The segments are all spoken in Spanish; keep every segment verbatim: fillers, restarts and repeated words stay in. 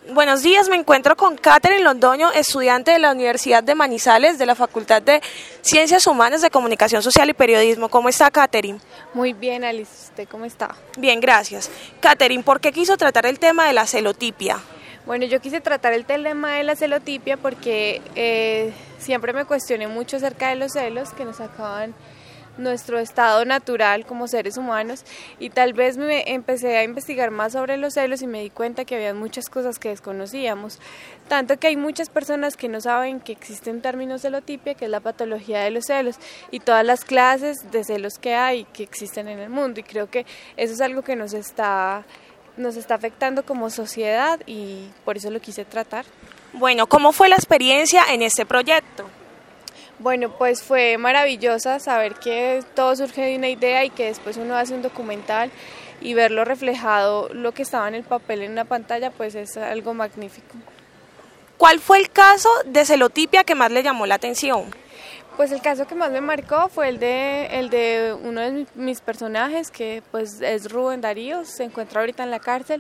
Buenos días, me encuentro con Katherine Londoño, estudiante de la Universidad de Manizales de la Facultad de Ciencias Humanas de Comunicación Social y Periodismo. ¿Cómo está, Katherine? Muy bien, Alice. ¿Usted cómo está? Bien, gracias. Katherine, ¿por qué quiso tratar el tema de la celotipia? Bueno, yo quise tratar el tema de la celotipia porque eh, siempre me cuestioné mucho acerca de los celos que nos acaban nuestro estado natural como seres humanos, y tal vez me empecé a investigar más sobre los celos y me di cuenta que había muchas cosas que desconocíamos, tanto que hay muchas personas que no saben que existe un término celotipia, que es la patología de los celos, y todas las clases de celos que hay que existen en el mundo, y creo que eso es algo que nos está nos está afectando como sociedad y por eso lo quise tratar. Bueno, ¿cómo fue la experiencia en este proyecto? Bueno, pues fue maravillosa saber que todo surge de una idea y que después uno hace un documental y verlo reflejado, lo que estaba en el papel en una pantalla, pues es algo magnífico. ¿Cuál fue el caso de celotipia que más le llamó la atención? Pues el caso que más me marcó fue el de el de uno de mis personajes, que pues es Rubén Darío, se encuentra ahorita en la cárcel,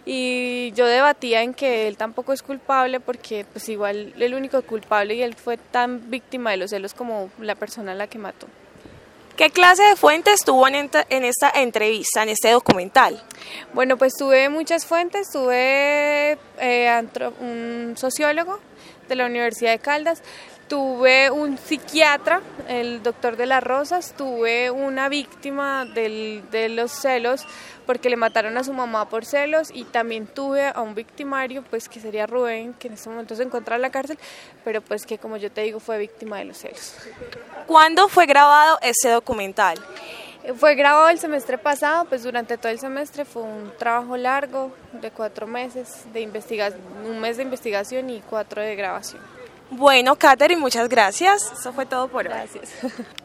y yo debatía en que él tampoco es culpable porque pues igual el único culpable y él fue tan víctima de los celos como la persona a la que mató. ¿Qué clase de fuentes tuvo en esta, en esta entrevista, en este documental? Bueno, pues tuve muchas fuentes, tuve eh, antro, un sociólogo de la Universidad de Caldas, tuve un psiquiatra, el doctor de las Rosas, tuve una víctima del, de los celos porque le mataron a su mamá por celos, y también tuve a un victimario, pues que sería Rubén, que en este momento se encuentra en la cárcel, pero pues que como yo te digo fue víctima de los celos. ¿Cuándo fue grabado este documental? Fue grabado el semestre pasado, pues durante todo el semestre fue un trabajo largo de cuatro meses de investigación, un mes de investigación y cuatro de grabación. Bueno, Katherine, muchas gracias. Eso fue todo por hoy. Gracias.